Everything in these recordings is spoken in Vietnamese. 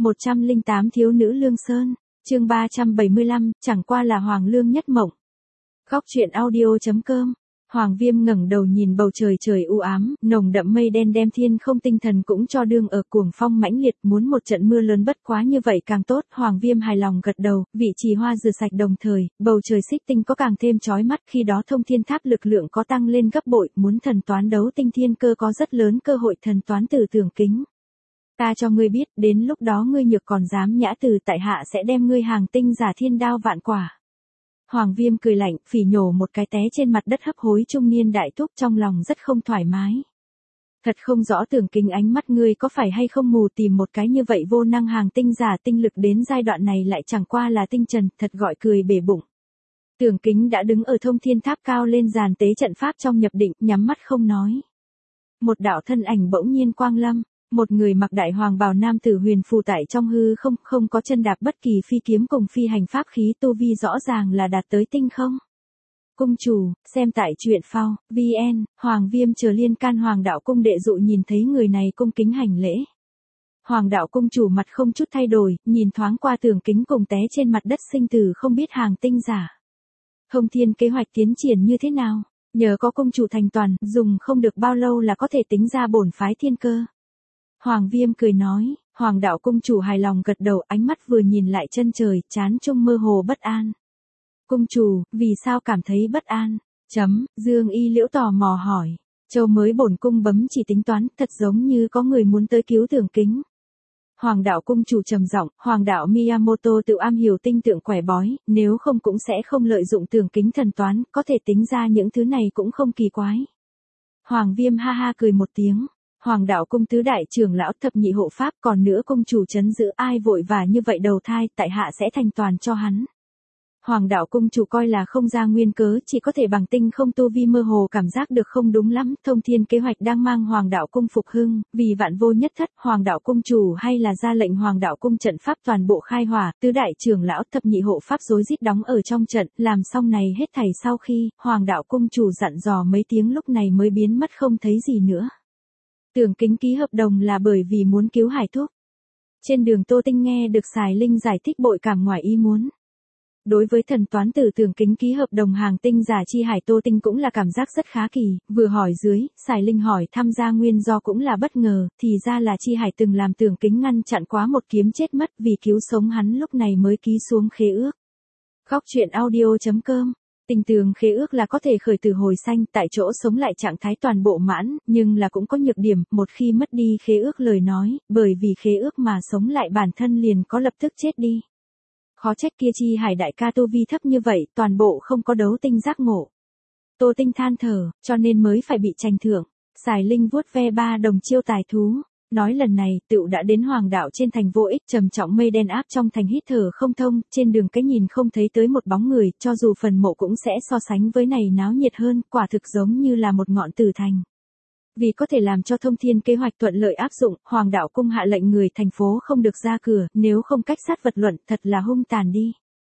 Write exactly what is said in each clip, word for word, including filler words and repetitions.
một trăm lẻ tám Thiếu nữ Lương Sơn, chương ba trăm bảy mươi lăm, chẳng qua là Hoàng Lương nhất mộng. Góc truyện audio chấm com. Hoàng Viêm ngẩng đầu nhìn bầu trời trời u ám, nồng đậm mây đen đem thiên không tinh thần cũng cho đương ở cuồng phong mãnh liệt, muốn một trận mưa lớn bất quá như vậy càng tốt. Hoàng Viêm hài lòng gật đầu, vị trì hoa rửa sạch đồng thời, bầu trời xích tinh có càng thêm chói mắt, khi đó thông thiên tháp lực lượng có tăng lên gấp bội, muốn thần toán đấu tinh thiên cơ có rất lớn cơ hội thần toán tử tưởng kính. Ta cho ngươi biết, đến lúc đó ngươi nhược còn dám nhã từ tại hạ sẽ đem ngươi hàng tinh giả thiên đao vạn quả. Hoàng Viêm cười lạnh, phỉ nhổ một cái té trên mặt đất hấp hối trung niên đại thúc, trong lòng rất không thoải mái. Thật không rõ tưởng kính ánh mắt ngươi có phải hay không mù, tìm một cái như vậy vô năng hàng tinh giả tinh lực đến giai đoạn này lại chẳng qua là tinh trần, thật gọi cười bể bụng. Tưởng kính đã đứng ở thông thiên tháp cao lên giàn tế trận pháp trong nhập định, nhắm mắt không nói. Một đạo thân ảnh bỗng nhiên quang lâm. Một người mặc đại hoàng bào nam tử huyền phù tại trong hư không, không có chân đạp bất kỳ phi kiếm cùng phi hành pháp khí, tu vi rõ ràng là đạt tới tinh không. Cung chủ, xem tại truyện phao, vn, Hoàng Viêm chờ liên can Hoàng đạo cung đệ dụ nhìn thấy người này cung kính hành lễ. Hoàng đạo cung chủ mặt không chút thay đổi, nhìn thoáng qua tưởng kính cùng té trên mặt đất sinh tử không biết hàng tinh giả. Thông thiên kế hoạch tiến triển như thế nào? Nhờ có cung chủ thành toàn, dùng không được bao lâu là có thể tính ra bổn phái thiên cơ. Hoàng Viêm cười nói, Hoàng đạo cung chủ hài lòng gật đầu, ánh mắt vừa nhìn lại chân trời, trán trung mơ hồ bất an. Cung chủ, vì sao cảm thấy bất an? Chấm, Dương Y Liễu tò mò hỏi. Châu mới bổn cung bấm chỉ tính toán, thật giống như có người muốn tới cứu tưởng kính. Hoàng đạo cung chủ trầm giọng, Hoàng đạo Miyamoto tự am hiểu tinh tượng quẻ bói, nếu không cũng sẽ không lợi dụng tưởng kính thần toán, có thể tính ra những thứ này cũng không kỳ quái. Hoàng Viêm ha ha cười một tiếng. Hoàng đạo cung tứ đại trưởng lão thập nhị hộ pháp, còn nữa cung chủ trấn giữ, ai vội và như vậy đầu thai, tại hạ sẽ thành toàn cho hắn. Hoàng đạo cung chủ coi là không ra nguyên cớ, chỉ có thể bằng tinh không tu vi mơ hồ cảm giác được không đúng lắm, thông thiên kế hoạch đang mang Hoàng đạo cung phục hưng, vì vạn vô nhất thất, Hoàng đạo cung chủ hay là ra lệnh Hoàng đạo cung trận pháp toàn bộ khai hỏa, tứ đại trưởng lão thập nhị hộ pháp rối rít đóng ở trong trận, làm xong này hết thảy sau khi, Hoàng đạo cung chủ dặn dò mấy tiếng lúc này mới biến mất không thấy gì nữa. Tưởng kính ký hợp đồng là bởi vì muốn cứu Hải Thúc. Trên đường Tô Tinh nghe được Sài Linh giải thích bội cảm ngoài ý muốn. Đối với thần toán tử tưởng kính ký hợp đồng hàng tinh giả chi hải, Tô Tinh cũng là cảm giác rất khá kỳ, vừa hỏi dưới, Sài Linh hỏi tham gia nguyên do cũng là bất ngờ, thì ra là chi hải từng làm tưởng kính ngăn chặn quá một kiếm chết mất, vì cứu sống hắn lúc này mới ký xuống khế ước. Góc truyện audio chấm com. Tình tường khế ước là có thể khởi tử hồi sanh, tại chỗ sống lại trạng thái toàn bộ mãn, nhưng là cũng có nhược điểm, một khi mất đi khế ước lời nói, bởi vì khế ước mà sống lại bản thân liền có lập tức chết đi. Khó trách kia chi hải đại ca tu vi thấp như vậy, toàn bộ không có đấu tinh giác ngộ. Tô Tinh than thở, cho nên mới phải bị tranh thưởng. Sài Linh vuốt ve ba đồng chiêu tài thú. Nói lần này, tựu đã đến Hoàng đạo trên thành vô ích, trầm trọng mây đen áp trong thành hít thở không thông, trên đường cái nhìn không thấy tới một bóng người, cho dù phần mộ cũng sẽ so sánh với này náo nhiệt hơn, quả thực giống như là một ngọn tử thành. Vì có thể làm cho thông thiên kế hoạch thuận lợi áp dụng, Hoàng đạo cung hạ lệnh người thành phố không được ra cửa, nếu không cách sát vật luận, thật là hung tàn đi.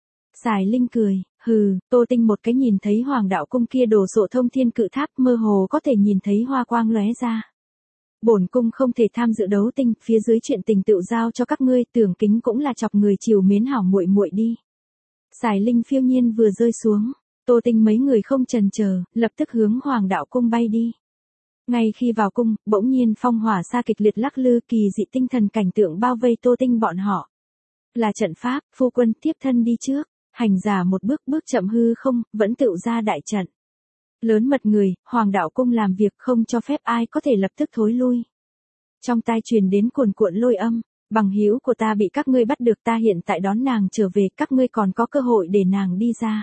Sài Linh cười, hừ, Tô Tinh một cái nhìn thấy Hoàng đạo cung kia đồ sộ thông thiên cự tháp, mơ hồ có thể nhìn thấy hoa quang lóe ra. Bổn cung không thể tham dự đấu tinh, phía dưới chuyện tình tự giao cho các ngươi, tưởng kính cũng là chọc người chiều mến hảo muội muội đi. Sài Linh phiêu nhiên vừa rơi xuống, Tô Tinh mấy người không chần chờ, lập tức hướng Hoàng đạo cung bay đi. Ngay khi vào cung, bỗng nhiên phong hỏa sa kịch liệt lắc lư, kỳ dị tinh thần cảnh tượng bao vây Tô Tinh bọn họ. Là trận pháp, phu quân tiếp thân đi trước, hành giả một bước bước chậm hư không, vẫn tựu ra đại trận. Lớn mật người, Hoàng đạo cung làm việc không cho phép ai có thể lập tức thối lui. Trong tai truyền đến cuồn cuộn lôi âm, bằng hữu của ta bị các ngươi bắt được, ta hiện tại đón nàng trở về, các ngươi còn có cơ hội để nàng đi ra.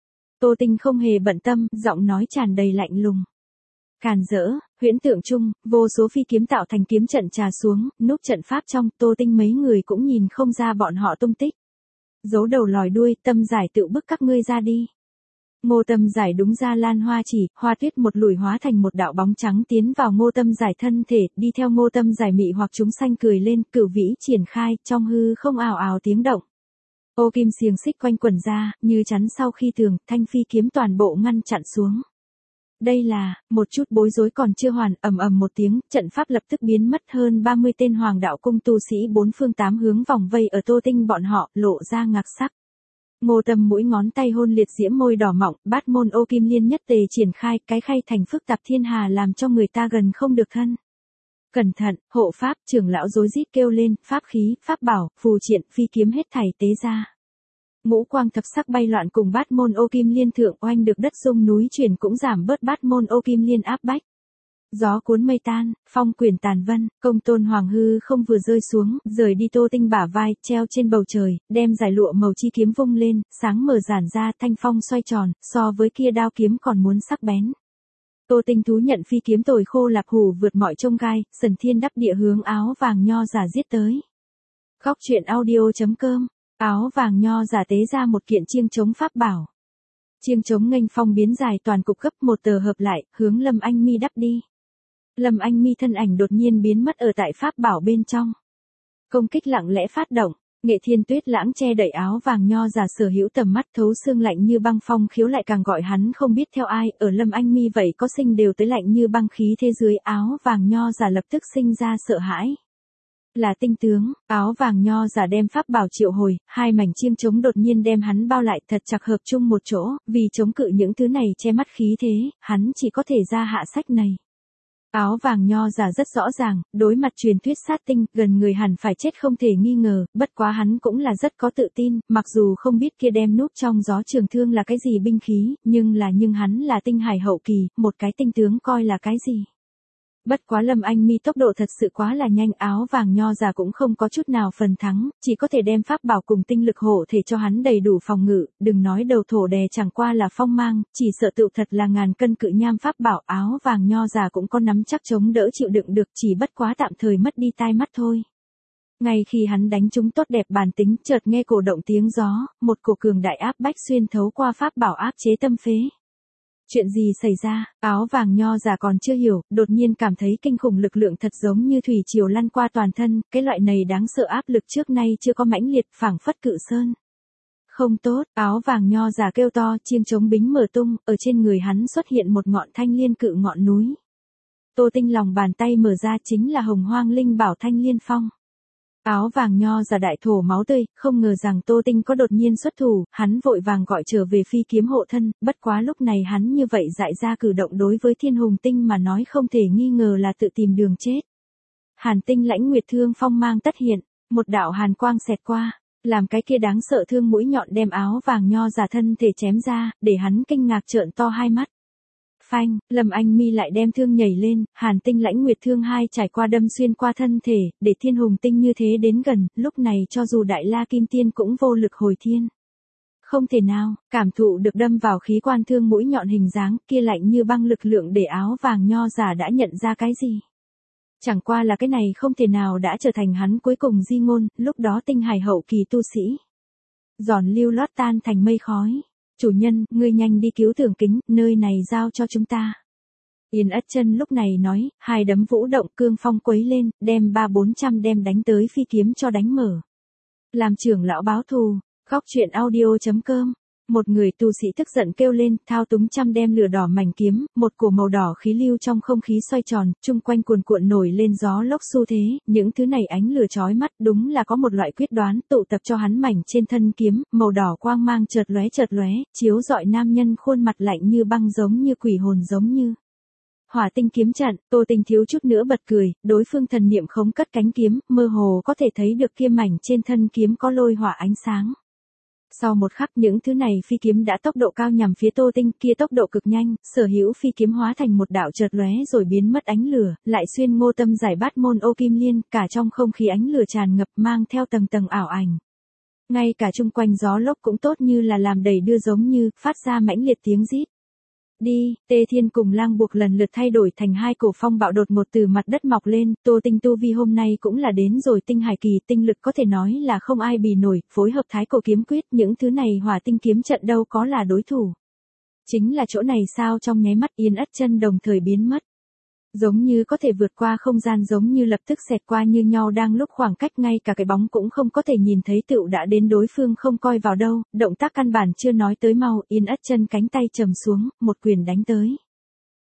Tô Tinh không hề bận tâm, giọng nói tràn đầy lạnh lùng. Càn rỡ, huyễn tượng chung, vô số phi kiếm tạo thành kiếm trận trà xuống, núp trận pháp trong, Tô Tinh mấy người cũng nhìn không ra bọn họ tung tích. Giấu đầu lòi đuôi, tâm giải tự bức các ngươi ra đi. Ngô Tâm Giải đúng ra lan hoa chỉ, hoa tuyết một lùi hóa thành một đạo bóng trắng tiến vào Ngô Tâm Giải thân thể, đi theo Ngô Tâm Giải mị hoặc chúng sanh cười lên, cửu vĩ triển khai, trong hư không ào ào tiếng động. Ô kim xiềng xích quanh quần ra, như chắn sau khi tường, thanh phi kiếm toàn bộ ngăn chặn xuống. Đây là, một chút bối rối còn chưa hoàn, ầm ầm một tiếng, trận pháp lập tức biến mất, hơn ba mươi tên Hoàng đạo cung tu sĩ bốn phương tám hướng vòng vây ở Tô Tinh bọn họ, lộ ra ngạc sắc. Ngô Tâm mũi ngón tay hôn liệt diễm môi đỏ mọng, bát môn ô kim liên nhất tề triển khai, cái khay thành phức tạp thiên hà làm cho người ta gần không được thân. Cẩn thận, hộ pháp, trưởng lão rối rít kêu lên, pháp khí, pháp bảo, phù triện, phi kiếm hết thảy tế ra. Ngũ quang thập sắc bay loạn cùng bát môn ô kim liên thượng oanh được đất rung núi chuyển cũng giảm bớt bát môn ô kim liên áp bách. Gió cuốn mây tan, phong quyển tàn vân, công tôn hoàng hư không vừa rơi xuống, rời đi Tô Tinh bả vai, treo trên bầu trời, đem giải lụa màu chi kiếm vung lên, sáng mở giản ra, thanh phong xoay tròn, so với kia đao kiếm còn muốn sắc bén. Tô Tinh thú nhận phi kiếm tồi khô lạp hủ vượt mọi chông gai, sần thiên đắp địa hướng áo vàng nho giả giết tới. Góc truyện audio.com, áo vàng nho giả tế ra một kiện chiêng chống pháp bảo. Chiêng chống nghênh phong biến dài toàn cục gấp một tờ hợp lại, hướng Lâm Anh Mi đắp đi. Lâm Anh Mi thân ảnh đột nhiên biến mất ở tại pháp bảo bên trong. Công kích lặng lẽ phát động, Nghệ Thiên Tuyết lãng che đẩy áo vàng nho giả sở hữu tầm mắt thấu xương lạnh như băng phong khiếu lại càng gọi hắn không biết theo ai, ở Lâm Anh Mi vậy có sinh đều tới lạnh như băng khí thế dưới áo vàng nho giả lập tức sinh ra sợ hãi. Là tinh tướng, áo vàng nho giả đem pháp bảo triệu hồi, hai mảnh chiêng chống đột nhiên đem hắn bao lại thật chặt hợp chung một chỗ, vì chống cự những thứ này che mắt khí thế, hắn chỉ có thể ra hạ sách này. Áo vàng nho giả rất rõ ràng, đối mặt truyền thuyết sát tinh, gần người hẳn phải chết không thể nghi ngờ, bất quá hắn cũng là rất có tự tin, mặc dù không biết kia đem núp trong gió trường thương là cái gì binh khí, nhưng là nhưng hắn là tinh hải hậu kỳ, một cái tinh tướng coi là cái gì. Bất quá Lâm Anh Mi tốc độ thật sự quá là nhanh, áo vàng nho giả cũng không có chút nào phần thắng, chỉ có thể đem pháp bảo cùng tinh lực hộ thể cho hắn đầy đủ phòng ngự, đừng nói đầu thổ đè chẳng qua là phong mang, chỉ sợ tựu thật là ngàn cân cự nham pháp bảo, áo vàng nho giả cũng có nắm chắc chống đỡ chịu đựng được, chỉ bất quá tạm thời mất đi tai mắt thôi. Ngay khi hắn đánh trúng tốt đẹp bản tính, chợt nghe cổ động tiếng gió, một cổ cường đại áp bách xuyên thấu qua pháp bảo áp chế tâm phế. Chuyện gì xảy ra, áo vàng nho giả còn chưa hiểu, đột nhiên cảm thấy kinh khủng lực lượng thật giống như thủy triều lăn qua toàn thân, cái loại này đáng sợ áp lực trước nay chưa có mãnh liệt, phảng phất cự sơn. Không tốt, áo vàng nho giả kêu to, chiêng chống bính mở tung, ở trên người hắn xuất hiện một ngọn thanh liên cự ngọn núi. Tô Tinh lòng bàn tay mở ra chính là hồng hoang linh bảo thanh liên phong. Áo vàng nho giả đại thổ máu tươi, không ngờ rằng Tô Tinh có đột nhiên xuất thủ, hắn vội vàng gọi trở về phi kiếm hộ thân, bất quá lúc này hắn như vậy dại ra cử động đối với Thiên Hùng Tinh mà nói không thể nghi ngờ là tự tìm đường chết. Hàn Tinh lãnh nguyệt thương phong mang tất hiện, một đạo hàn quang xẹt qua, làm cái kia đáng sợ thương mũi nhọn đem áo vàng nho giả thân thể chém ra, để hắn kinh ngạc trợn to hai mắt. Phanh, Lâm Anh Mi lại đem thương nhảy lên, Hàn Tinh lãnh nguyệt thương hai trải qua đâm xuyên qua thân thể, để Thiên Hùng Tinh như thế đến gần, lúc này cho dù Đại La Kim Tiên cũng vô lực hồi thiên. Không thể nào, cảm thụ được đâm vào khí quan thương mũi nhọn hình dáng, kia lạnh như băng lực lượng để áo vàng nho giả đã nhận ra cái gì. Chẳng qua là cái này không thể nào đã trở thành hắn cuối cùng di ngôn, lúc đó tinh hải hậu kỳ tu sĩ. Giòn lưu lót tan thành mây khói. Chủ nhân, ngươi nhanh đi cứu Tưởng Kính, nơi này giao cho chúng ta. Yên Ất Chân lúc này nói, hai đấm vũ động cương phong quấy lên, đem ba bốn trăm đem đánh tới phi kiếm cho đánh mở. Làm trưởng lão báo thù, góc truyện audio.com. Một người tu sĩ tức giận kêu lên, thao túng trăm đem lửa đỏ mảnh kiếm, một cổ màu đỏ khí lưu trong không khí xoay tròn, chung quanh cuồn cuộn nổi lên gió lốc xu thế, những thứ này ánh lửa chói mắt, đúng là có một loại quyết đoán, tụ tập cho hắn mảnh trên thân kiếm, màu đỏ quang mang chợt lóe chợt lóe, chiếu rọi nam nhân khuôn mặt lạnh như băng giống như quỷ hồn giống như. Hỏa tinh kiếm trận, Tô Tinh thiếu chút nữa bật cười, đối phương thần niệm khống cất cánh kiếm, mơ hồ có thể thấy được kia mảnh trên thân kiếm có lôi hỏa ánh sáng. Sau một khắc những thứ này phi kiếm đã tốc độ cao nhằm phía Tô Tinh, kia tốc độ cực nhanh, sở hữu phi kiếm hóa thành một đạo chợt lóe rồi biến mất ánh lửa, lại xuyên Ngô Tâm giải bát môn ô kim liên, cả trong không khí ánh lửa tràn ngập mang theo tầng tầng ảo ảnh. Ngay cả chung quanh gió lốc cũng tốt như là làm đầy đưa giống như, phát ra mãnh liệt tiếng rít. Đi, Tê Thiên cùng Lang Buộc lần lượt thay đổi thành hai cổ phong bạo đột ngột từ mặt đất mọc lên, Tô Tinh tu vi hôm nay cũng là đến rồi tinh hải kỳ, tinh lực có thể nói là không ai bì nổi, phối hợp thái cổ kiếm quyết, những thứ này hỏa tinh kiếm trận đâu có là đối thủ. Chính là chỗ này sao trong nháy mắt Yên Ất Chân đồng thời biến mất. Giống như có thể vượt qua không gian giống như lập tức xẹt qua như nhau đang lúc khoảng cách ngay cả cái bóng cũng không có thể nhìn thấy tựu đã đến đối phương không coi vào đâu, động tác căn bản chưa nói tới mau, Yên Ất Chân cánh tay trầm xuống, một quyền đánh tới.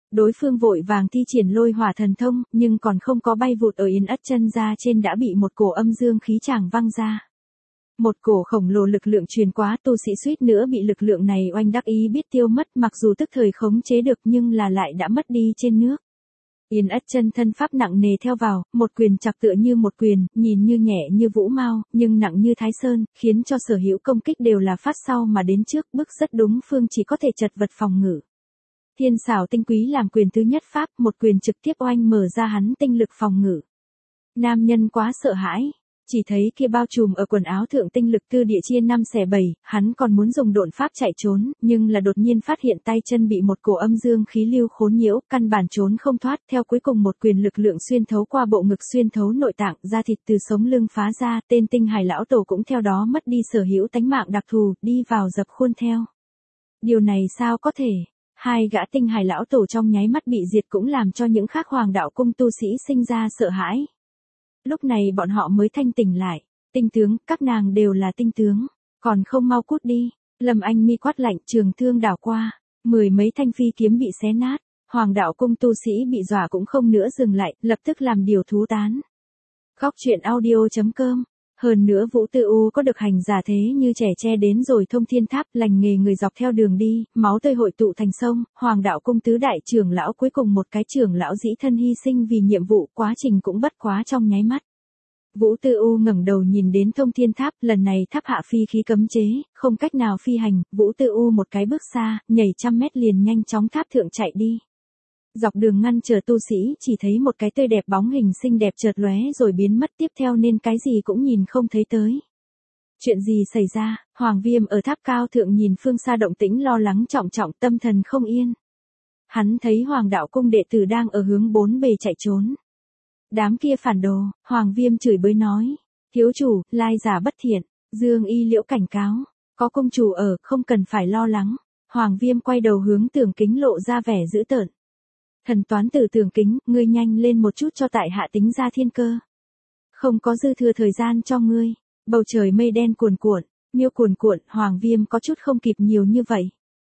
Đối phương vội vàng thi triển lôi hỏa thần thông, nhưng còn không có bay vụt ở Yến Ất Chân ra trên đã bị một cổ âm dương khí tràng văng ra. Một cổ khổng lồ lực lượng truyền quá, tu sĩ suýt nữa bị lực lượng này oanh đắc ý biết tiêu mất, mặc dù tức thời khống chế được nhưng là lại đã mất đi trên nước. Yến Ất Chân thân pháp nặng nề theo vào, một quyền chặt tựa như một quyền, nhìn như nhẹ như vũ mao, nhưng nặng như thái sơn, khiến cho sở hữu công kích đều là phát sau mà đến trước, bước rất đúng phương chỉ có thể chật vật phòng ngự. Thiên xảo tinh quý làm quyền thứ nhất pháp, một quyền trực tiếp oanh mở ra hắn tinh lực phòng ngự. Nam nhân quá sợ hãi, chỉ thấy kia bao trùm ở quần áo thượng tinh lực tư địa chia năm xẻ bảy, hắn còn muốn dùng độn pháp chạy trốn, nhưng là đột nhiên phát hiện tay chân bị một cổ âm dương khí lưu khốn nhiễu, căn bản trốn không thoát, theo cuối cùng một quyền lực lượng xuyên thấu qua bộ ngực xuyên thấu nội tạng, da thịt từ sống lưng phá ra, tên Tinh Hải lão tổ cũng theo đó mất đi sở hữu tánh mạng đặc thù, đi vào dập khuôn theo. Điều này sao có thể? Hai gã Tinh Hải lão tổ trong nháy mắt bị diệt cũng làm cho những khác Hoàng đạo cung tu sĩ sinh ra sợ hãi. Lúc này bọn họ mới thanh tỉnh lại, tinh tướng, các nàng đều là tinh tướng, còn không mau cút đi. Lâm Anh mi quát lạnh, trường thương đảo qua, mười mấy thanh phi kiếm bị xé nát, Hoàng đạo cung tu sĩ bị dọa cũng không nữa dừng lại, lập tức làm điều thú tán. Khóc chuyện audio chấm com. Hơn nữa Vũ Tư U có được hành giả thế như trẻ tre đến rồi thông thiên tháp, lành nghề người dọc theo đường đi, máu tươi hội tụ thành sông, Hoàng đạo cung tứ đại trưởng lão cuối cùng một cái trưởng lão dĩ thân hy sinh vì nhiệm vụ, quá trình cũng bất quá trong nháy mắt. Vũ Tư U ngẩng đầu nhìn đến thông thiên tháp, lần này tháp hạ phi khí cấm chế, không cách nào phi hành, Vũ Tư U một cái bước xa, nhảy trăm mét liền nhanh chóng tháp thượng chạy đi. Dọc đường ngăn chờ tu sĩ chỉ thấy một cái tươi đẹp bóng hình xinh đẹp chợt lóe rồi biến mất, tiếp theo nên cái gì cũng nhìn không thấy tới. Chuyện gì xảy ra? Hoàng Viêm ở tháp cao thượng nhìn phương xa động tĩnh lo lắng trọng trọng, tâm thần không yên. Hắn thấy Hoàng đạo cung đệ tử đang ở hướng bốn bề chạy trốn. Đám kia phản đồ, Hoàng Viêm chửi bới nói. Thiếu chủ, lai giả bất thiện, Dương Y Liễu cảnh cáo. Có công chủ ở, không cần phải lo lắng. Hoàng Viêm quay đầu hướng Tưởng Kính lộ ra vẻ dữ tợn. Thần toán tử Tưởng Kính, ngươi nhanh lên một chút cho tại hạ tính ra thiên cơ. Không có dư thừa thời gian cho ngươi. Bầu trời mây đen cuồn cuộn, miêu cuồn cuộn, Hoàng Viêm có chút không kịp nhiều như vậy.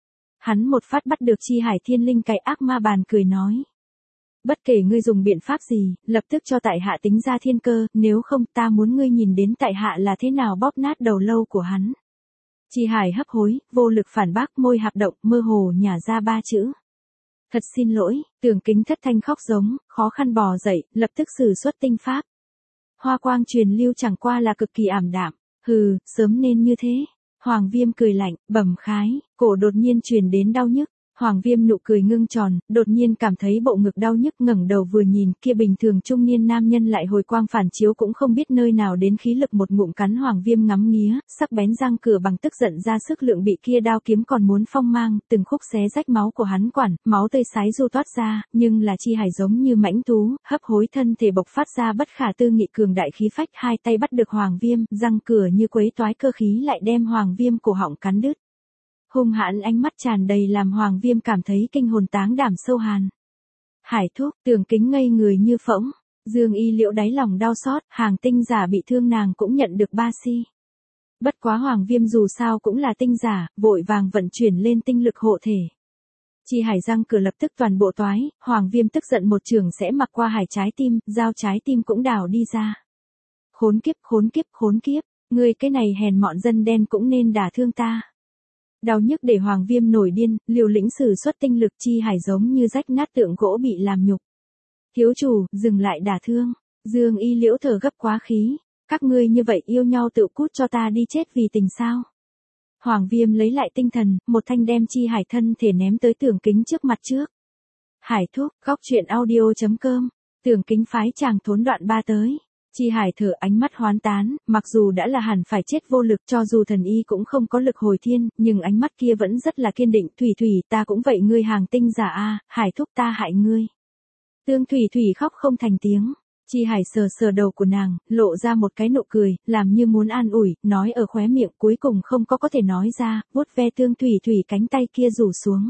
Hắn một phát bắt được Chi Hải Thiên Linh cái ác ma bàn cười nói. Bất kể ngươi dùng biện pháp gì, lập tức cho tại hạ tính ra thiên cơ, nếu không ta muốn ngươi nhìn đến tại hạ là thế nào bóp nát đầu lâu của hắn. Chi Hải hấp hối, vô lực phản bác, môi hạp động, mơ hồ nhả ra ba chữ. Thật xin lỗi, Tưởng Kính thất thanh khóc giống, khó khăn bò dậy, lập tức sử xuất tinh pháp. Hoa quang truyền lưu chẳng qua là cực kỳ ảm đạm, hừ, sớm nên như thế. Hoàng Viêm cười lạnh, bẩm khái, cổ đột nhiên truyền đến đau nhức. Hoàng Viêm nụ cười ngưng tròn, đột nhiên cảm thấy bộ ngực đau nhức, ngẩng đầu vừa nhìn, kia bình thường trung niên nam nhân lại hồi quang phản chiếu cũng không biết nơi nào đến khí lực một ngụm cắn Hoàng Viêm ngắm nghía, sắc bén răng cửa bằng tức giận ra sức lượng bị kia đao kiếm còn muốn phong mang, từng khúc xé rách máu của hắn quản, máu tươi sái du toát ra, nhưng là Chi Hải giống như mãnh thú, hấp hối thân thể bộc phát ra bất khả tư nghị cường đại khí phách, hai tay bắt được Hoàng Viêm, răng cửa như quấy toái cơ khí lại đem Hoàng Viêm cổ họng cắn đứt. Hung hãn ánh mắt tràn đầy làm Hoàng Viêm cảm thấy kinh hồn táng đảm sâu hàn. Hải thúc, Tưởng Kính ngây người như phỗng, Dương Y Liễu đáy lòng đau xót, hàng tinh giả bị thương nàng cũng nhận được ba si. Bất quá Hoàng Viêm dù sao cũng là tinh giả, vội vàng vận chuyển lên tinh lực hộ thể. Chi Hải răng cửa lập tức toàn bộ toái, Hoàng Viêm tức giận một trường sẽ mặc qua hải trái tim, dao trái tim cũng đào đi ra. Khốn kiếp, khốn kiếp, khốn kiếp, ngươi cái này hèn mọn dân đen cũng nên đả thương ta. Đau nhức để Hoàng Viêm nổi điên, liều lĩnh sử xuất tinh lực, Chi Hải giống như rách nát tượng gỗ bị làm nhục. Thiếu chủ, dừng lại đả thương. Dương Y Liễu thở gấp quá khí. Các ngươi như vậy yêu nhau tự cút cho ta đi chết vì tình sao. Hoàng Viêm lấy lại tinh thần, một thanh đem Chi Hải thân thể ném tới Tưởng Kính trước mặt trước. Hải thúc, khóc chuyện audio chấm com. Tưởng Kính phái chàng thốn đoạn ba tới. Chi Hải thở ánh mắt hoán tán, mặc dù đã là hẳn phải chết vô lực, cho dù thần y cũng không có lực hồi thiên, nhưng ánh mắt kia vẫn rất là kiên định. Thủy Thủy, ta cũng vậy, ngươi hàng tinh giả a, Hải thúc ta hại ngươi. Tương Thủy Thủy khóc không thành tiếng. Chi Hải sờ sờ đầu của nàng, lộ ra một cái nụ cười, làm như muốn an ủi, nói ở khóe miệng, cuối cùng không có có thể nói ra, vuốt ve Tương Thủy Thủy cánh tay kia rủ xuống.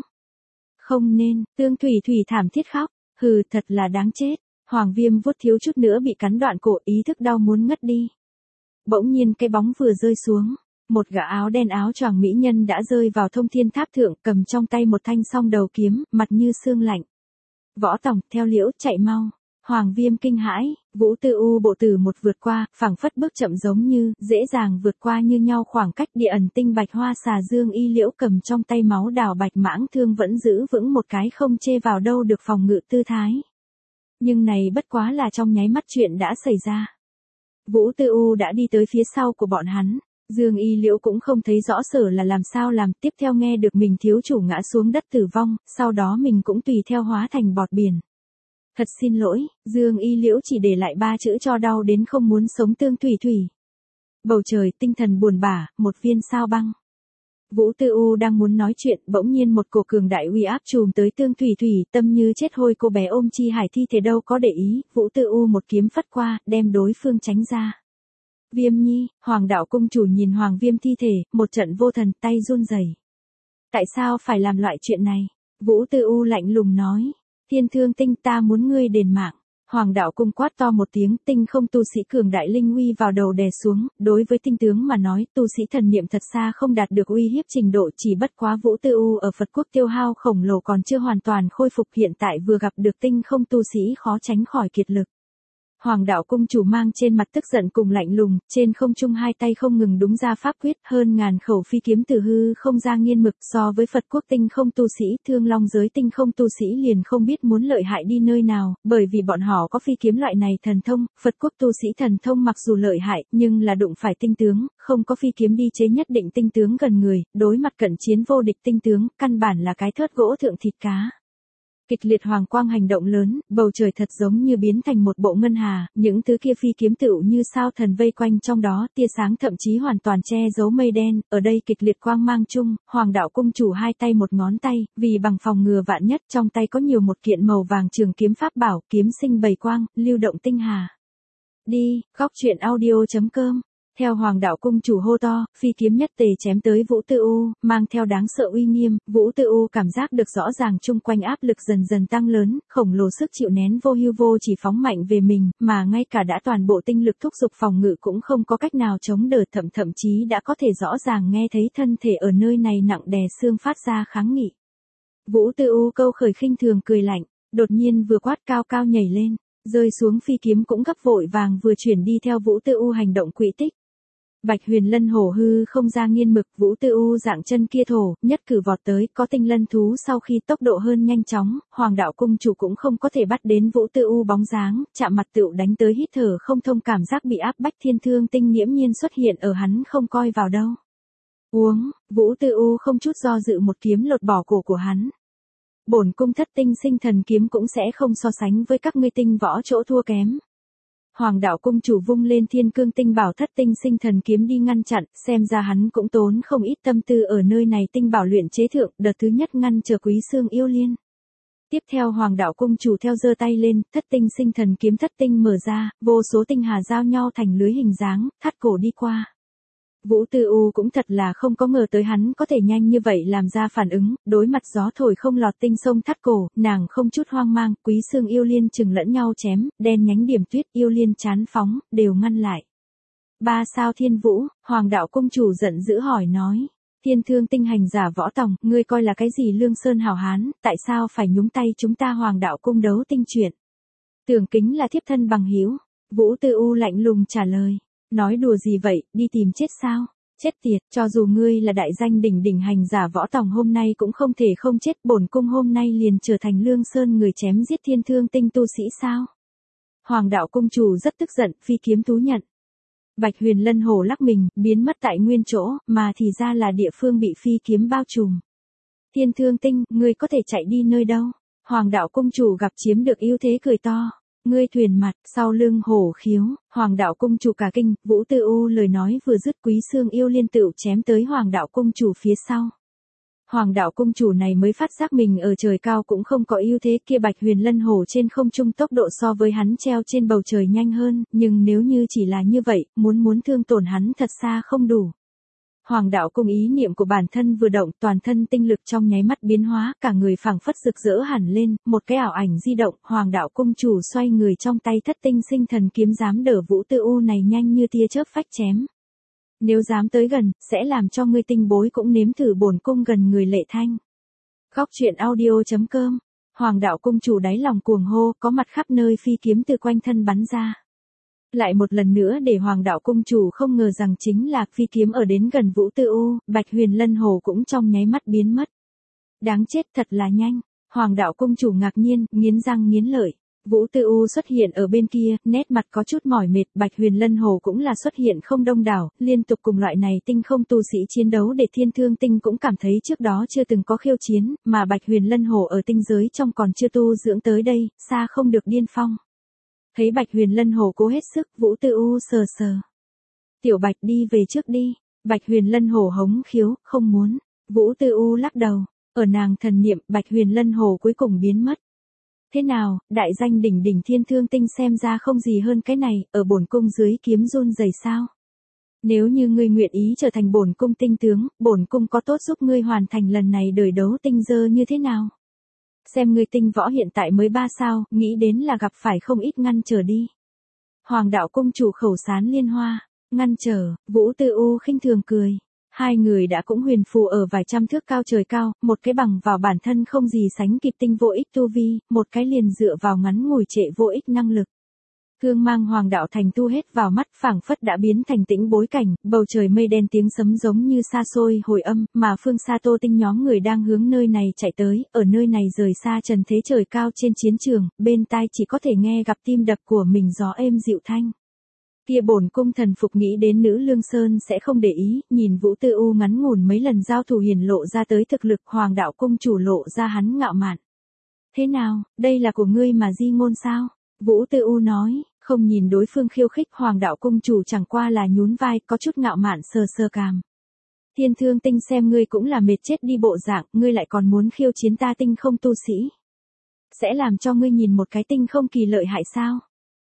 Không nên, Tương Thủy Thủy thảm thiết khóc, hừ, thật là đáng chết. Hoàng Viêm vuốt thiếu chút nữa bị cắn đoạn cổ, ý thức đau muốn ngất đi. Bỗng nhiên cái bóng vừa rơi xuống, một gã áo đen áo choàng mỹ nhân đã rơi vào thông thiên tháp thượng, cầm trong tay một thanh song đầu kiếm, mặt như xương lạnh. Võ Tòng, theo liễu, chạy mau. Hoàng Viêm kinh hãi, Vũ Tư U bộ tử một vượt qua, phảng phất bước chậm giống như, dễ dàng vượt qua như nhau khoảng cách địa ẩn tinh bạch hoa xà dương y liễu cầm trong tay máu đào bạch mãng thương vẫn giữ vững một cái không chê vào đâu được phòng ngự tư thái. Nhưng này bất quá là trong nháy mắt chuyện đã xảy ra. Vũ Tư U đã đi tới phía sau của bọn hắn. Dương y liễu cũng không thấy rõ sở là làm sao làm, tiếp theo nghe được mình thiếu chủ ngã xuống đất tử vong, sau đó mình cũng tùy theo hóa thành bọt biển. Thật xin lỗi, Dương y liễu chỉ để lại ba chữ cho đau đến không muốn sống tương thủy thủy. Bầu trời tinh thần buồn bã, một viên sao băng. Vũ Tư U đang muốn nói chuyện, bỗng nhiên một cổ cường đại uy áp trùm tới tương thủy thủy, tâm như chết hôi cô bé ôm chi hải thi thể đâu có để ý, Vũ Tư U một kiếm phất qua, đem đối phương tránh ra. Viêm nhi, Hoàng đạo cung chủ nhìn Hoàng Viêm thi thể, một trận vô thần, tay run rẩy. Tại sao phải làm loại chuyện này? Vũ Tư U lạnh lùng nói. Thiên Thương Tinh, ta muốn ngươi đền mạng. Hoàng đạo cung quát to một tiếng, tinh không tu sĩ cường đại linh uy vào đầu đè xuống, đối với tinh tướng mà nói, tu sĩ thần niệm thật xa không đạt được uy hiếp trình độ, chỉ bất quá Vũ Tư U ở Phật quốc tiêu hao khổng lồ còn chưa hoàn toàn khôi phục, hiện tại vừa gặp được tinh không tu sĩ khó tránh khỏi kiệt lực. Hoàng đạo cung chủ mang trên mặt tức giận cùng lạnh lùng, trên không trung hai tay không ngừng đúng ra pháp quyết, hơn ngàn khẩu phi kiếm từ hư không ra nghiên mực, so với Phật quốc tinh không tu sĩ, Thương Long giới tinh không tu sĩ liền không biết muốn lợi hại đi nơi nào, bởi vì bọn họ có phi kiếm loại này thần thông, Phật quốc tu sĩ thần thông mặc dù lợi hại, nhưng là đụng phải tinh tướng, không có phi kiếm đi chế nhất định tinh tướng gần người, đối mặt cận chiến vô địch tinh tướng, căn bản là cái thớt gỗ thượng thịt cá. Kịch liệt hoàng quang hành động lớn, bầu trời thật giống như biến thành một bộ ngân hà, những thứ kia phi kiếm tựu như sao thần vây quanh trong đó, tia sáng thậm chí hoàn toàn che giấu mây đen, ở đây kịch liệt quang mang chung, Hoàng đạo cung chủ hai tay một ngón tay, vì bằng phòng ngừa vạn nhất, trong tay có nhiều một kiện màu vàng trường kiếm pháp bảo, kiếm sinh bầy quang, lưu động tinh hà. Đi, góc truyện audio chấm com. Theo Hoàng đạo cung chủ hô to, phi kiếm nhất tề chém tới Vũ Tư U, mang theo đáng sợ uy nghiêm, Vũ Tư U cảm giác được rõ ràng chung quanh áp lực dần dần tăng lớn, khổng lồ sức chịu nén vô hưu vô chỉ phóng mạnh về mình, mà ngay cả đã toàn bộ tinh lực thúc giục phòng ngự cũng không có cách nào chống đỡ, thậm thậm chí đã có thể rõ ràng nghe thấy thân thể ở nơi này nặng đè xương phát ra kháng nghị. Vũ Tư U câu khởi khinh thường cười lạnh, đột nhiên vừa quát cao cao nhảy lên, rơi xuống phi kiếm cũng gấp vội vàng vừa chuyển đi theo Vũ Tư U hành động quỹ tích. Bạch Huyền Lân hổ hư không ra nghiên mực, Vũ Tư U dạng chân kia thổ, nhất cử vọt tới, có tinh lân thú sau khi tốc độ hơn nhanh chóng, Hoàng đạo cung chủ cũng không có thể bắt đến Vũ Tư U bóng dáng, chạm mặt tựu đánh tới hít thở không thông, cảm giác bị áp bách. Thiên Thương Tinh nghiễm nhiên xuất hiện ở hắn không coi vào đâu. Uống, Vũ Tư U không chút do dự một kiếm lột bỏ cổ của hắn. Bổn cung thất tinh sinh thần kiếm cũng sẽ không so sánh với các ngươi tinh võ chỗ thua kém. Hoàng đạo cung chủ vung lên thiên cương tinh bảo thất tinh sinh thần kiếm đi ngăn chặn, xem ra hắn cũng tốn không ít tâm tư ở nơi này tinh bảo luyện chế thượng, đợt thứ nhất ngăn trở Quý Xương yêu liên. Tiếp theo Hoàng đạo cung chủ theo giơ tay lên, thất tinh sinh thần kiếm thất tinh mở ra, vô số tinh hà giao nhau thành lưới hình dáng, thắt cổ đi qua. Vũ Tư U cũng thật là không có ngờ tới hắn có thể nhanh như vậy làm ra phản ứng, đối mặt gió thổi không lọt tinh sông thắt cổ, nàng không chút hoang mang, Quý Xương yêu liên chừng lẫn nhau chém, đen nhánh điểm tuyết yêu liên chán phóng, đều ngăn lại. Ba sao Thiên Vũ, Hoàng đạo cung chủ giận dữ hỏi nói, Thiên Thương Tinh hành giả Võ Tòng, ngươi coi là cái gì Lương Sơn hảo hán, tại sao phải nhúng tay chúng ta Hoàng đạo cung đấu tinh chuyện? Tưởng kính là thiếp thân bằng hữu. Vũ Tư U lạnh lùng trả lời. Nói đùa gì vậy, đi tìm chết sao? Chết tiệt, cho dù ngươi là đại danh đỉnh đỉnh hành giả Võ Tòng hôm nay cũng không thể không chết, bổn cung hôm nay liền trở thành Lương Sơn người chém giết Thiên Thương Tinh tu sĩ sao? Hoàng đạo cung chủ rất tức giận, phi kiếm thú nhận. Bạch Huyền Lân hổ lắc mình, biến mất tại nguyên chỗ, mà thì ra là địa phương bị phi kiếm bao trùm. Thiên Thương Tinh, ngươi có thể chạy đi nơi đâu? Hoàng đạo cung chủ gặp chiếm được ưu thế cười to. Ngươi thuyền mặt, sau lưng hổ khiếu, Hoàng đạo cung chủ cả kinh, Vũ Tư U lời nói vừa dứt, Quý Xương yêu liên tựu chém tới Hoàng đạo cung chủ phía sau. Hoàng đạo cung chủ này mới phát giác mình ở trời cao cũng không có ưu thế, kia Bạch Huyền Lân hổ trên không trung tốc độ so với hắn treo trên bầu trời nhanh hơn, nhưng nếu như chỉ là như vậy, muốn muốn thương tổn hắn thật xa không đủ. Hoàng đạo cung ý niệm của bản thân vừa động, toàn thân tinh lực trong nháy mắt biến hóa, cả người phảng phất rực rỡ hẳn lên, một cái ảo ảnh di động, Hoàng đạo cung chủ xoay người trong tay thất tinh sinh thần kiếm dám đỡ Vũ Tư U này nhanh như tia chớp phách chém. Nếu dám tới gần, sẽ làm cho ngươi tinh bối cũng nếm thử bổn cung gần người lệ thanh. Góc truyện audio chấm com Hoàng đạo cung chủ đáy lòng cuồng hô, có mặt khắp nơi phi kiếm từ quanh thân bắn ra. Lại một lần nữa để Hoàng đạo cung chủ không ngờ rằng chính là phi kiếm ở đến gần Vũ Tư U, Bạch Huyền Lân Hồ cũng trong nháy mắt biến mất. Đáng chết, thật là nhanh. Hoàng đạo cung chủ ngạc nhiên, nghiến răng nghiến lợi. Vũ Tư U xuất hiện ở bên kia, nét mặt có chút mỏi mệt, Bạch Huyền Lân Hồ cũng là xuất hiện không đông đảo, liên tục cùng loại này tinh không tu sĩ chiến đấu để Thiên Thương Tinh cũng cảm thấy trước đó chưa từng có khiêu chiến, mà Bạch Huyền Lân Hồ ở tinh giới trong còn chưa tu dưỡng tới đây, xa không được điên phong. Thấy Bạch Huyền Lân Hồ cố hết sức, Vũ Tư U sờ sờ. Tiểu Bạch đi về trước đi. Bạch Huyền Lân Hồ hống khiếu, không muốn. Vũ Tư U lắc đầu. Ở nàng thần niệm, Bạch Huyền Lân Hồ cuối cùng biến mất. Thế nào, đại danh đỉnh đỉnh Thiên Thương Tinh xem ra không gì hơn cái này, ở bổn cung dưới kiếm run rẩy sao? Nếu như ngươi nguyện ý trở thành bổn cung tinh tướng, bổn cung có tốt giúp ngươi hoàn thành lần này đời đấu tinh dơ như thế nào? Xem ngươi tinh võ hiện tại mới ba sao, nghĩ đến là gặp phải không ít ngăn trở đi. Hoàng đạo cung chủ khẩu sán liên hoa, ngăn trở, Vũ Tư U khinh thường cười. Hai người đã cũng huyền phù ở vài trăm thước cao trời cao, một cái bằng vào bản thân không gì sánh kịp tinh vô ích tu vi, một cái liền dựa vào ngắn ngủi trệ vô ích năng lực. Cương mang Hoàng đạo thành thu hết vào mắt, phảng phất đã biến thành tĩnh bối cảnh, bầu trời mây đen tiếng sấm giống như xa xôi hồi âm, mà phương xa Tô Tinh nhóm người đang hướng nơi này chạy tới, ở nơi này rời xa trần thế trời cao trên chiến trường, bên tai chỉ có thể nghe gặp tim đập của mình gió êm dịu thanh. Kia bổn cung thần phục nghĩ đến nữ Lương Sơn sẽ không để ý, nhìn Vũ Tư U ngắn ngủn mấy lần giao thủ hiển lộ ra tới thực lực, Hoàng đạo cung chủ lộ ra hắn ngạo mạn. Thế nào, đây là của ngươi mà di ngôn sao? Vũ Tư U nói, không nhìn đối phương khiêu khích, Hoàng đạo cung chủ chẳng qua là nhún vai, có chút ngạo mạn sờ sờ cằm. Thiên Thương Tinh xem ngươi cũng là mệt chết đi bộ dạng, ngươi lại còn muốn khiêu chiến ta tinh không tu sĩ. Sẽ làm cho ngươi nhìn một cái tinh không kỳ lợi hại sao?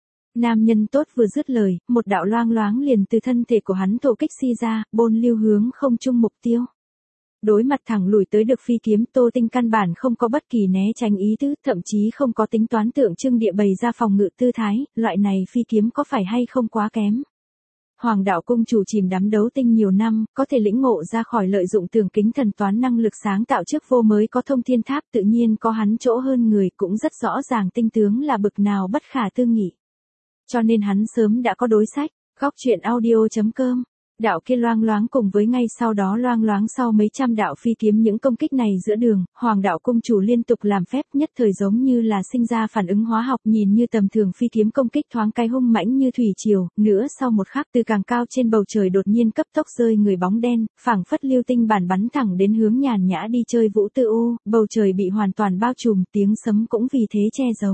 Nam nhân tốt vừa dứt lời, một đạo loang loáng liền từ thân thể của hắn thổ kích si ra, bôn lưu hướng không chung mục tiêu. Đối mặt thẳng lùi tới được phi kiếm, Tô Tinh căn bản không có bất kỳ né tránh ý tứ, thậm chí không có tính toán tượng trưng địa bày ra phòng ngự tư thái, loại này phi kiếm có phải hay không quá kém. Hoàng đạo cung chủ chìm đắm đấu tinh nhiều năm, có thể lĩnh ngộ ra khỏi lợi dụng tường kính thần toán năng lực sáng tạo trước vô mới có thông thiên tháp, tự nhiên có hắn chỗ hơn người, cũng rất rõ ràng tinh tướng là bực nào bất khả tư nghị. Cho nên hắn sớm đã có đối sách. Góc truyện audio chấm com. Đạo kia loang loáng cùng với ngay sau đó loang loáng sau mấy trăm đạo phi kiếm, những công kích này giữa đường, Hoàng đạo cung chủ liên tục làm phép, nhất thời giống như là sinh ra phản ứng hóa học, nhìn như tầm thường phi kiếm công kích thoáng cái hung mãnh như thủy triều, nữa sau một khắc từ càng cao trên bầu trời đột nhiên cấp tốc rơi người bóng đen, phảng phất lưu tinh bản bắn thẳng đến hướng nhàn nhã đi chơi Vũ Tư U, bầu trời bị hoàn toàn bao trùm, tiếng sấm cũng vì thế che giấu.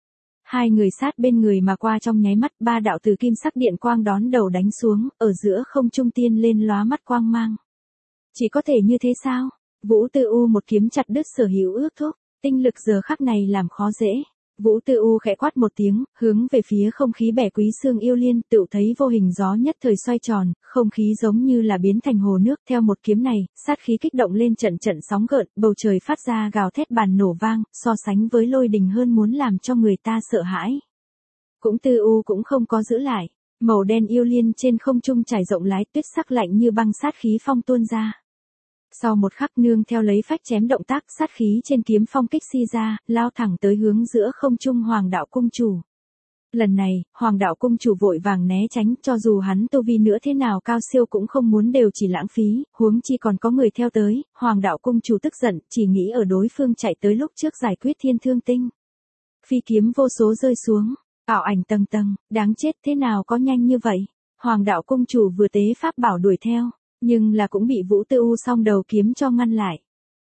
Hai người sát bên người mà qua trong nháy mắt, ba đạo từ kim sắc điện quang đón đầu đánh xuống, ở giữa không trung tiên lên lóa mắt quang mang. Chỉ có thể như thế sao? Vũ Tư U một kiếm chặt đứt sở hữu ước thúc, tinh lực giờ khắc này làm khó dễ. Vũ Tư U khẽ quát một tiếng, hướng về phía không khí bẻ quý xương yêu liên, tự thấy vô hình gió nhất thời xoay tròn, không khí giống như là biến thành hồ nước, theo một kiếm này, sát khí kích động lên trận trận sóng gợn, bầu trời phát ra gào thét bàn nổ vang, so sánh với lôi đình hơn muốn làm cho người ta sợ hãi. Cũng Tư U cũng không có giữ lại, màu đen yêu liên trên không trung trải rộng lái tuyết sắc lạnh như băng, sát khí phong tuôn ra. Sau một khắc nương theo lấy phách chém động tác, sát khí trên kiếm phong kích si ra, lao thẳng tới hướng giữa không trung Hoàng đạo cung chủ. Lần này, Hoàng đạo cung chủ vội vàng né tránh, cho dù hắn tu vi nữa thế nào cao siêu cũng không muốn đều chỉ lãng phí, huống chi còn có người theo tới. Hoàng đạo cung chủ tức giận, chỉ nghĩ ở đối phương chạy tới lúc trước giải quyết Thiên Thương Tinh. Phi kiếm vô số rơi xuống, ảo ảnh tầng tầng, đáng chết, thế nào có nhanh như vậy. Hoàng đạo cung chủ vừa tế pháp bảo đuổi theo, nhưng là cũng bị Vũ Tư U song đầu kiếm cho ngăn lại.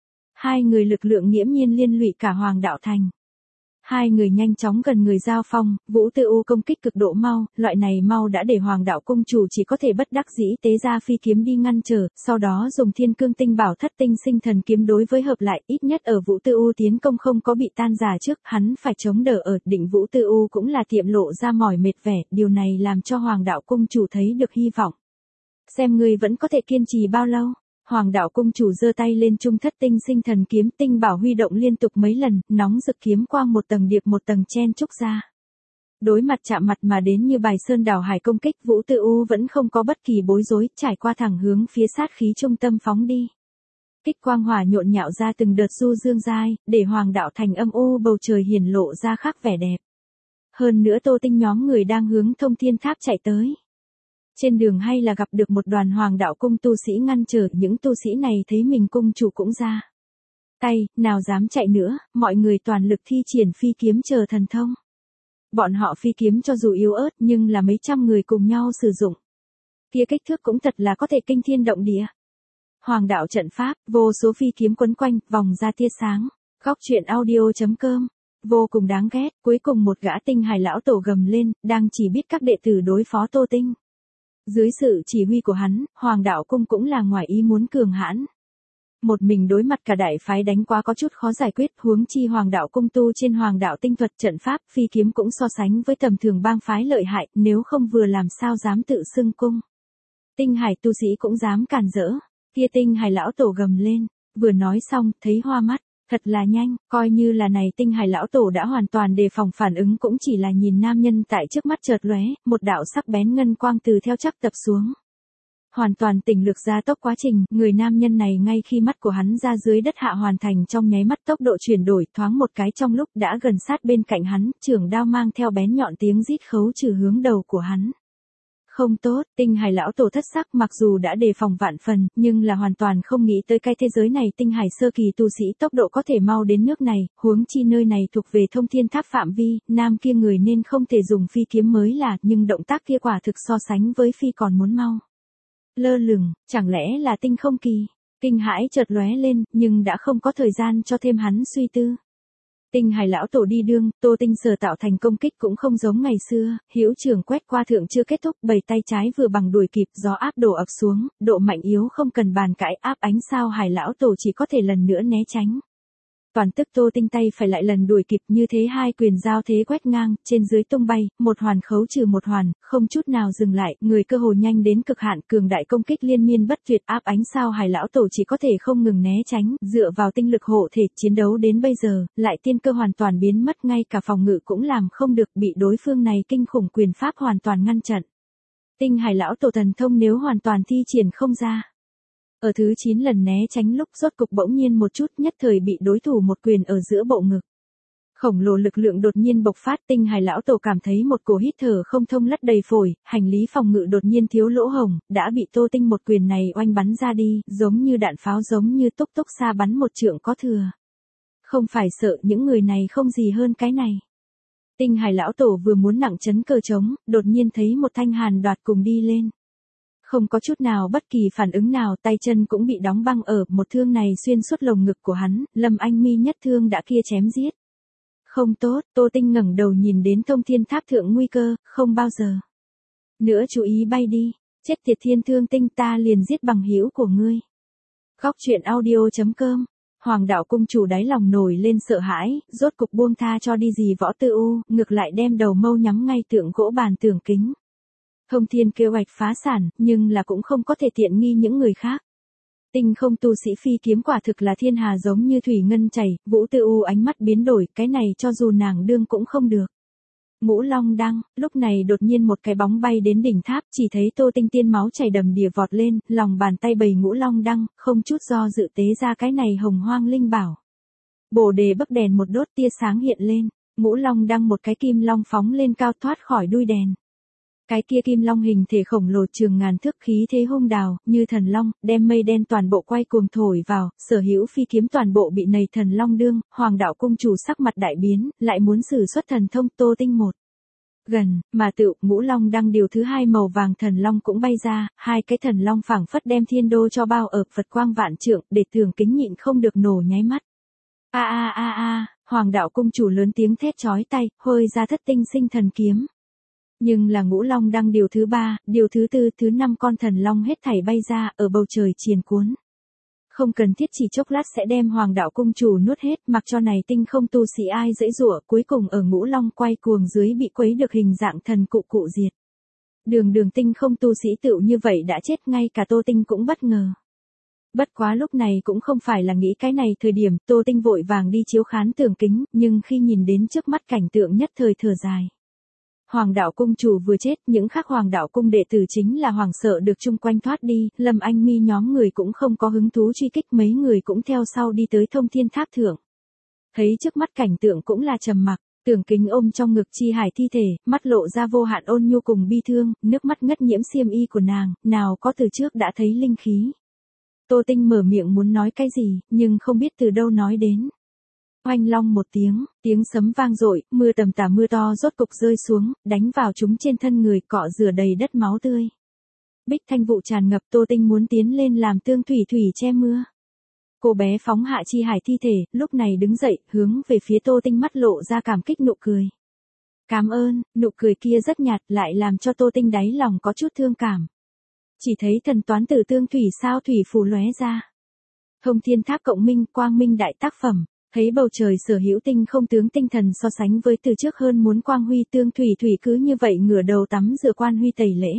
Hai người lực lượng nghiễm nhiên liên lụy cả Hoàng đạo thành. Hai người nhanh chóng gần người giao phong, Vũ Tư U công kích cực độ mau, loại này mau đã để Hoàng đạo cung chủ chỉ có thể bất đắc dĩ tế ra phi kiếm đi ngăn trở, sau đó dùng Thiên Cương Tinh Bảo Thất Tinh Sinh Thần kiếm đối với hợp lại, ít nhất ở Vũ Tư U tiến công không có bị tan rã trước, hắn phải chống đỡ ở định. Vũ Tư U cũng là tiệm lộ ra mỏi mệt vẻ, điều này làm cho Hoàng đạo cung chủ thấy được hy vọng. Xem ngươi vẫn có thể kiên trì bao lâu. Hoàng đạo cung chủ giơ tay lên trung thất tinh sinh thần kiếm, tinh bảo huy động liên tục mấy lần, nóng rực kiếm quang một tầng điệp một tầng chen trúc ra. Đối mặt chạm mặt mà đến như bài sơn đảo hải công kích, Vũ Tư U vẫn không có bất kỳ bối rối, trải qua thẳng hướng phía sát khí trung tâm phóng đi. Kích quang hỏa nhộn nhạo ra từng đợt du dương dai, để hoàng đạo thành âm u bầu trời hiển lộ ra khác vẻ đẹp. Hơn nữa Tô Tinh nhóm người đang hướng Thông Thiên Tháp chạy tới. Trên đường hay là gặp được một đoàn hoàng đạo cung tu sĩ ngăn trở, những tu sĩ này thấy mình cung chủ cũng ra tay, nào dám chạy nữa, mọi người toàn lực thi triển phi kiếm chờ thần thông. Bọn họ phi kiếm cho dù yếu ớt nhưng là mấy trăm người cùng nhau sử dụng. Kia kích thước cũng thật là có thể kinh thiên động địa. Hoàng đạo trận pháp, vô số phi kiếm quấn quanh, vòng ra tia sáng. Góc truyện audio chấm com. Vô cùng đáng ghét, cuối cùng một gã Tinh Hải lão tổ gầm lên, đang chỉ biết các đệ tử đối phó Tô Tinh. Dưới sự chỉ huy của hắn, Hoàng đạo cung cũng là ngoài ý muốn cường hãn. Một mình đối mặt cả đại phái đánh quá có chút khó giải quyết, huống chi Hoàng đạo cung tu trên Hoàng đạo tinh thuật trận pháp, phi kiếm cũng so sánh với tầm thường bang phái lợi hại, nếu không vừa làm sao dám tự xưng cung. Tinh Hải tu sĩ cũng dám cản rỡ. Kia Tinh Hải lão tổ gầm lên, vừa nói xong, thấy hoa mắt, thật là nhanh, coi như là này Tinh Hải lão tổ đã hoàn toàn đề phòng phản ứng, cũng chỉ là nhìn nam nhân tại trước mắt chợt lóe, một đạo sắc bén ngân quang từ theo chắc tập xuống. Hoàn toàn tỉnh lực gia tốc quá trình, người nam nhân này ngay khi mắt của hắn ra dưới đất hạ hoàn thành trong nháy mắt tốc độ chuyển đổi, thoáng một cái trong lúc đã gần sát bên cạnh hắn, trường đao mang theo bén nhọn tiếng rít khấu trừ hướng đầu của hắn. Không tốt, Tinh Hải lão tổ thất sắc, mặc dù đã đề phòng vạn phần, nhưng là hoàn toàn không nghĩ tới cái thế giới này Tinh Hải sơ kỳ tu sĩ tốc độ có thể mau đến nước này, huống chi nơi này thuộc về Thông Thiên Tháp phạm vi, nam kia người nên không thể dùng phi kiếm mới là, nhưng động tác kia quả thực so sánh với phi còn muốn mau. Lơ lửng, chẳng lẽ là tinh không kỳ? Kinh hãi chợt lóe lên, nhưng đã không có thời gian cho thêm hắn suy tư. Tinh Hải lão tổ đi đương, Tô Tinh sở tạo thành công kích cũng không giống ngày xưa, hữu trường quét qua thượng chưa kết thúc, bảy tay trái vừa bằng đuổi kịp, gió áp đổ ập xuống, độ mạnh yếu không cần bàn cãi, áp ánh sao Hải lão tổ chỉ có thể lần nữa né tránh. Toàn tức Tô Tinh tay phải lại lần đuổi kịp, như thế hai quyền giao thế quét ngang, trên dưới tung bay, một hoàn khấu trừ một hoàn, không chút nào dừng lại, người cơ hồ nhanh đến cực hạn, cường đại công kích liên miên bất tuyệt, áp ánh sao Hải lão tổ chỉ có thể không ngừng né tránh, dựa vào tinh lực hộ thể chiến đấu đến bây giờ, lại tiên cơ hoàn toàn biến mất, ngay cả phòng ngự cũng làm không được, bị đối phương này kinh khủng quyền pháp hoàn toàn ngăn chặn. Tinh Hải lão tổ thần thông nếu hoàn toàn thi triển không ra. Ở thứ chín lần né tránh lúc rốt cục bỗng nhiên một chút, nhất thời bị đối thủ một quyền ở giữa bộ ngực. Khổng lồ lực lượng đột nhiên bộc phát, Tinh Hải lão tổ cảm thấy một cổ hít thở không thông lấp đầy phổi, hành lý phòng ngự đột nhiên thiếu lỗ hổng, đã bị Tô Tinh một quyền này oanh bắn ra đi, giống như đạn pháo, giống như túc túc xa bắn một trượng có thừa. Không phải sợ, những người này không gì hơn cái này. Tinh Hải lão tổ vừa muốn nặng chấn cờ trống, đột nhiên thấy một thanh hàn đoạt cùng đi lên. Không có chút nào bất kỳ phản ứng nào, tay chân cũng bị đóng băng ở, một thương này xuyên suốt lồng ngực của hắn, Lâm Anh Mi nhất thương đã kia chém giết. Không tốt, Tô Tinh ngẩng đầu nhìn đến Thông Thiên Tháp thượng nguy cơ, không bao giờ nữa chú ý bay đi, chết tiệt Thiên Thương Tinh, ta liền giết bằng hữu của ngươi. Góc truyện audio chấm com. Hoàng đạo cung chủ đáy lòng nổi lên sợ hãi, rốt cục buông tha cho đi gì võ tư u, ngược lại đem đầu mâu nhắm ngay tượng gỗ bàn tường kính. Thông Thiên kêu oạch phá sản, nhưng là cũng không có thể tiện nghi những người khác. Tinh không tu sĩ phi kiếm quả thực là thiên hà giống như thủy ngân chảy, Vũ Tư U ánh mắt biến đổi, cái này cho dù nàng đương cũng không được. Ngũ Long Đăng, lúc này đột nhiên một cái bóng bay đến đỉnh tháp, chỉ thấy Tô Tinh tiên máu chảy đầm đìa vọt lên, lòng bàn tay bầy Ngũ Long Đăng, không chút do dự tế ra cái này hồng hoang linh bảo. Bồ đề bấc đèn một đốt, tia sáng hiện lên, Ngũ Long Đăng một cái kim long phóng lên cao thoát khỏi đuôi đèn. Cái kia kim long hình thể khổng lồ trường ngàn thước, khí thế hung đào, như thần long, đem mây đen toàn bộ quay cuồng thổi vào, sở hữu phi kiếm toàn bộ bị nầy thần long đương, Hoàng đạo cung chủ sắc mặt đại biến, lại muốn sử xuất thần thông. Tô Tinh một gần, mà tự Ngũ Long Đăng điều thứ hai màu vàng thần long cũng bay ra, hai cái thần long phảng phất đem thiên đô cho bao ở, Phật quang vạn trượng, để Thường Kính nhịn không được nổ nháy mắt. A a a a, Hoàng đạo cung chủ lớn tiếng thét chói tay, hôi ra thất tinh sinh thần kiếm. Nhưng là Ngũ Long Đăng điều thứ ba, điều thứ tư, thứ năm con thần long hết thảy bay ra, ở bầu trời triền cuốn. Không cần thiết chỉ chốc lát sẽ đem Hoàng đạo cung chủ nuốt hết, mặc cho này tinh không tu sĩ ai dãy giụa, cuối cùng ở Ngũ Long quay cuồng dưới bị quấy được hình dạng thần cụ cụ diệt. Đường đường tinh không tu sĩ tựu như vậy đã chết, ngay cả Tô Tinh cũng bất ngờ. Bất quá lúc này cũng không phải là nghĩ cái này thời điểm, Tô Tinh vội vàng đi chiếu khán Tường Kính, nhưng khi nhìn đến trước mắt cảnh tượng nhất thời thở dài. Hoàng đạo cung chủ vừa chết, những khác hoàng đạo cung đệ tử chính là hoàng sợ được chung quanh thoát đi, Lâm Anh Mi nhóm người cũng không có hứng thú truy kích, mấy người cũng theo sau đi tới Thông Thiên Tháp thượng. Thấy trước mắt cảnh tượng cũng là trầm mặc, Tưởng Kính ôm trong ngực Chi Hải thi thể, mắt lộ ra vô hạn ôn nhu cùng bi thương, nước mắt ngất nhiễm xiêm y của nàng, nào có từ trước đã thấy linh khí. Tô Tinh mở miệng muốn nói cái gì, nhưng không biết từ đâu nói đến. Oanh long một tiếng, tiếng sấm vang dội, mưa tầm tả mưa to rốt cục rơi xuống, đánh vào chúng trên thân người, cọ rửa đầy đất máu tươi. Bích thanh vụ tràn ngập, Tô Tinh muốn tiến lên làm tương thủy thủy che mưa. Cô bé phóng hạ Chi Hải thi thể, lúc này đứng dậy, hướng về phía Tô Tinh, mắt lộ ra cảm kích nụ cười. Cảm ơn, nụ cười kia rất nhạt, lại làm cho Tô Tinh đáy lòng có chút thương cảm. Chỉ thấy thần toán tử tương thủy sao thủy phù lóe ra. Thông Thiên Tháp cộng minh, quang minh đại tác phẩm. Thấy bầu trời sở hữu tinh không tướng tinh thần so sánh với từ trước hơn muốn quang huy, tương thủy thủy cứ như vậy ngửa đầu tắm rửa quan huy tẩy lễ.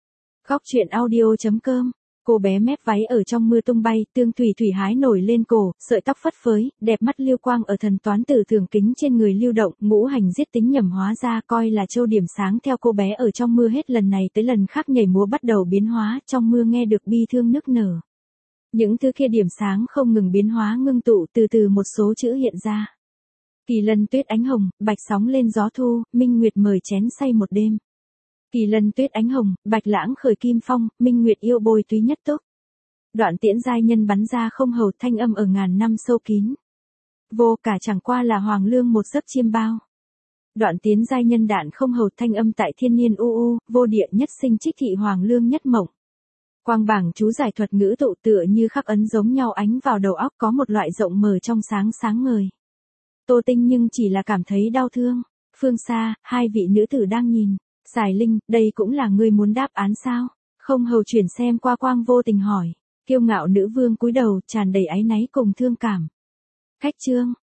Góc truyện audio chấm com. Cô bé mép váy ở trong mưa tung bay, tương thủy thủy hái nổi lên cổ, sợi tóc phất phới, đẹp mắt lưu quang ở thần toán tử Tưởng Kính trên người lưu động, ngũ hành giết tính nhầm hóa ra coi là châu điểm sáng theo cô bé ở trong mưa hết lần này tới lần khác nhảy múa bắt đầu biến hóa, trong mưa nghe được bi thương nức nở. Những thứ kia điểm sáng không ngừng biến hóa ngưng tụ, từ từ một số chữ hiện ra. Kỳ lân tuyết ánh hồng, bạch sóng lên gió thu, minh nguyệt mời chén say một đêm. Kỳ lân tuyết ánh hồng, bạch lãng khởi kim phong, minh nguyệt yêu bồi túy nhất túc. Đoạn tiễn giai nhân bắn ra không hầu, thanh âm ở ngàn năm sâu kín. Vô cả chẳng qua là hoàng lương một giấc chiêm bao. Đoạn tiến giai nhân đạn không hầu, thanh âm tại thiên niên u u, vô địa nhất sinh trích thị hoàng lương nhất mộng. Quang bảng chú giải thuật ngữ tụ tựa như khắc ấn giống nhau ánh vào đầu óc, có một loại rộng mở trong sáng sáng ngời. Tô Tinh nhưng chỉ là cảm thấy đau thương. Phương xa, hai vị nữ tử đang nhìn. Sài Linh, đây cũng là ngươi muốn đáp án sao? Không hầu chuyển xem qua, quang vô tình hỏi. Kiêu ngạo nữ vương cúi đầu, tràn đầy áy náy cùng thương cảm. Khách trương,